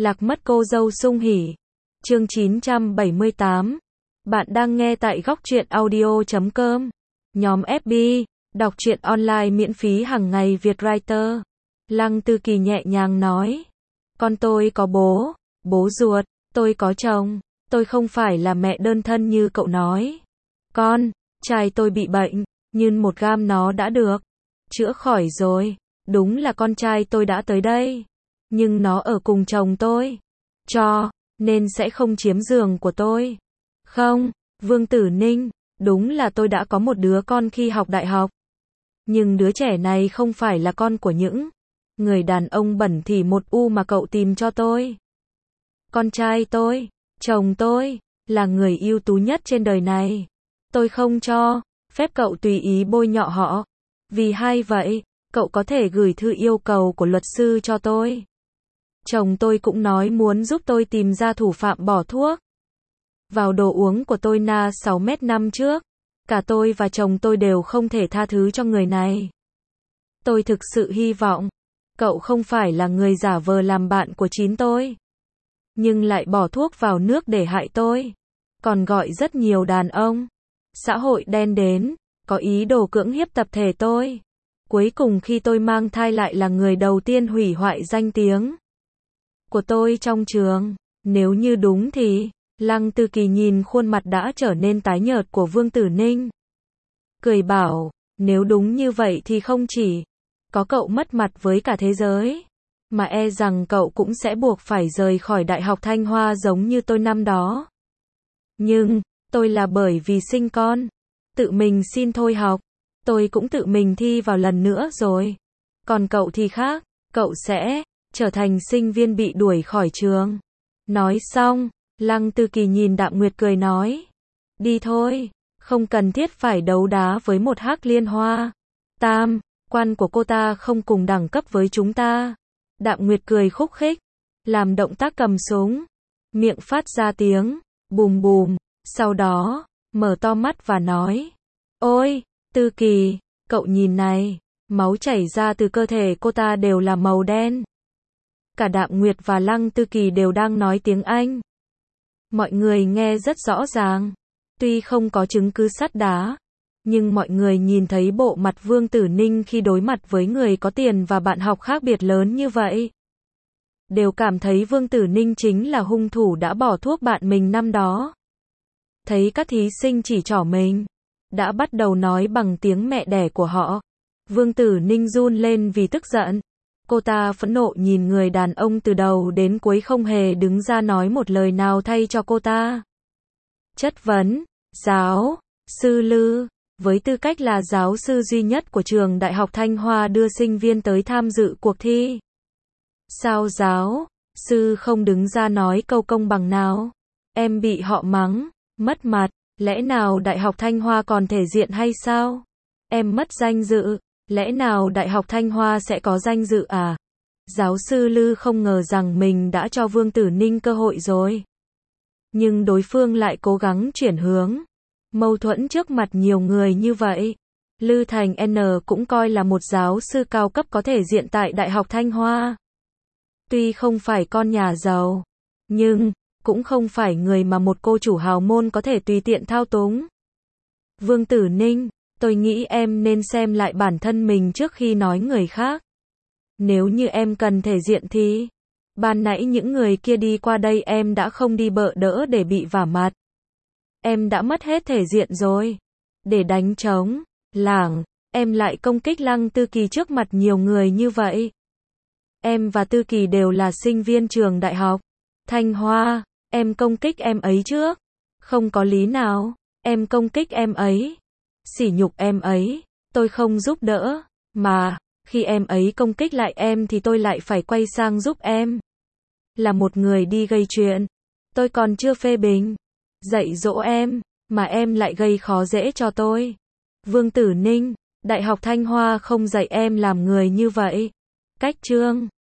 Lạc mất cô dâu sung hỉ. Chương 978. Bạn đang nghe tại góc truyện audio.com. Nhóm FB, đọc truyện online miễn phí hàng ngày Việt Writer. Lăng Tư Kỳ nhẹ nhàng nói. Con tôi có bố, bố ruột, tôi có chồng, tôi không phải là mẹ đơn thân như cậu nói. Con, trai tôi bị bệnh, nhưng một gam nó đã được chữa khỏi rồi. Đúng là con trai tôi đã tới đây, nhưng nó ở cùng chồng tôi, cho nên sẽ không chiếm giường của tôi. Không, Vương Tử Ninh, đúng là tôi đã có một đứa con khi học đại học, nhưng đứa trẻ này không phải là con của những người đàn ông bẩn thỉu một u mà cậu tìm cho tôi. Con trai tôi, chồng tôi, là người ưu tú nhất trên đời này. Tôi không cho phép cậu tùy ý bôi nhọ họ. Vì hay vậy, cậu có thể gửi thư yêu cầu của luật sư cho tôi. Chồng tôi cũng nói muốn giúp tôi tìm ra thủ phạm bỏ thuốc vào đồ uống của tôi 6 năm trước. Cả tôi và chồng tôi đều không thể tha thứ cho người này. Tôi thực sự hy vọng cậu không phải là người giả vờ làm bạn của chính tôi, nhưng lại bỏ thuốc vào nước để hại tôi, còn gọi rất nhiều đàn ông xã hội đen đến, có ý đồ cưỡng hiếp tập thể tôi. Cuối cùng khi tôi mang thai lại là người đầu tiên hủy hoại danh tiếng của tôi trong trường. Nếu như đúng thì, Lăng Tư Kỳ nhìn khuôn mặt đã trở nên tái nhợt của Vương Tử Ninh, cười bảo, nếu đúng như vậy thì không chỉ có cậu mất mặt với cả thế giới, mà e rằng cậu cũng sẽ buộc phải rời khỏi Đại học Thanh Hoa giống như tôi năm đó. Nhưng, tôi là bởi vì sinh con, tự mình xin thôi học, tôi cũng tự mình thi vào lần nữa rồi. Còn cậu thì khác, cậu sẽ trở thành sinh viên bị đuổi khỏi trường. Nói xong, Lăng Tư Kỳ nhìn Đạm Nguyệt cười nói, đi thôi, không cần thiết phải đấu đá với một Hắc Liên Hoa. Tam quan của cô ta không cùng đẳng cấp với chúng ta. Đạm Nguyệt cười khúc khích, làm động tác cầm súng, miệng phát ra tiếng bùm bùm, sau đó mở to mắt và nói, ôi, Tư Kỳ, cậu nhìn này, máu chảy ra từ cơ thể cô ta đều là màu đen. Cả Đạm Nguyệt và Lăng Tư Kỳ đều đang nói tiếng Anh. Mọi người nghe rất rõ ràng. Tuy không có chứng cứ sắt đá, nhưng mọi người nhìn thấy bộ mặt Vương Tử Ninh khi đối mặt với người có tiền và bạn học khác biệt lớn như vậy, đều cảm thấy Vương Tử Ninh chính là hung thủ đã bỏ thuốc bạn mình năm đó. Thấy các thí sinh chỉ trỏ mình, đã bắt đầu nói bằng tiếng mẹ đẻ của họ. Vương Tử Ninh run lên vì tức giận. Cô ta phẫn nộ nhìn người đàn ông từ đầu đến cuối không hề đứng ra nói một lời nào thay cho cô ta. Chất vấn, giáo sư Lư, với tư cách là giáo sư duy nhất của trường Đại học Thanh Hoa đưa sinh viên tới tham dự cuộc thi, sao giáo sư không đứng ra nói câu công bằng nào? Em bị họ mắng, mất mặt, lẽ nào Đại học Thanh Hoa còn thể diện hay sao? Em mất danh dự, lẽ nào Đại học Thanh Hoa sẽ có danh dự à? Giáo sư Lư không ngờ rằng mình đã cho Vương Tử Ninh cơ hội rồi, nhưng đối phương lại cố gắng chuyển hướng mâu thuẫn trước mặt nhiều người như vậy. Lư Thành N cũng coi là một giáo sư cao cấp có thể diện tại Đại học Thanh Hoa. Tuy không phải con nhà giàu, nhưng cũng không phải người mà một cô chủ hào môn có thể tùy tiện thao túng. Vương Tử Ninh, tôi nghĩ em nên xem lại bản thân mình trước khi nói người khác. Nếu như em cần thể diện thì, ban nãy những người kia đi qua đây em đã không đi bợ đỡ để bị vả mặt. Em đã mất hết thể diện rồi. Để đánh trống lảng, em lại công kích Lăng Tư Kỳ trước mặt nhiều người như vậy. Em và Tư Kỳ đều là sinh viên trường Đại học Thanh Hoa, em công kích em ấy trước. Không có lý nào, em công kích em ấy, sỉ nhục em ấy, tôi không giúp đỡ, mà khi em ấy công kích lại em thì tôi lại phải quay sang giúp em. Là một người đi gây chuyện, tôi còn chưa phê bình, dạy dỗ em, mà em lại gây khó dễ cho tôi. Vương Tử Ninh, Đại học Thanh Hoa không dạy em làm người như vậy. Cách chương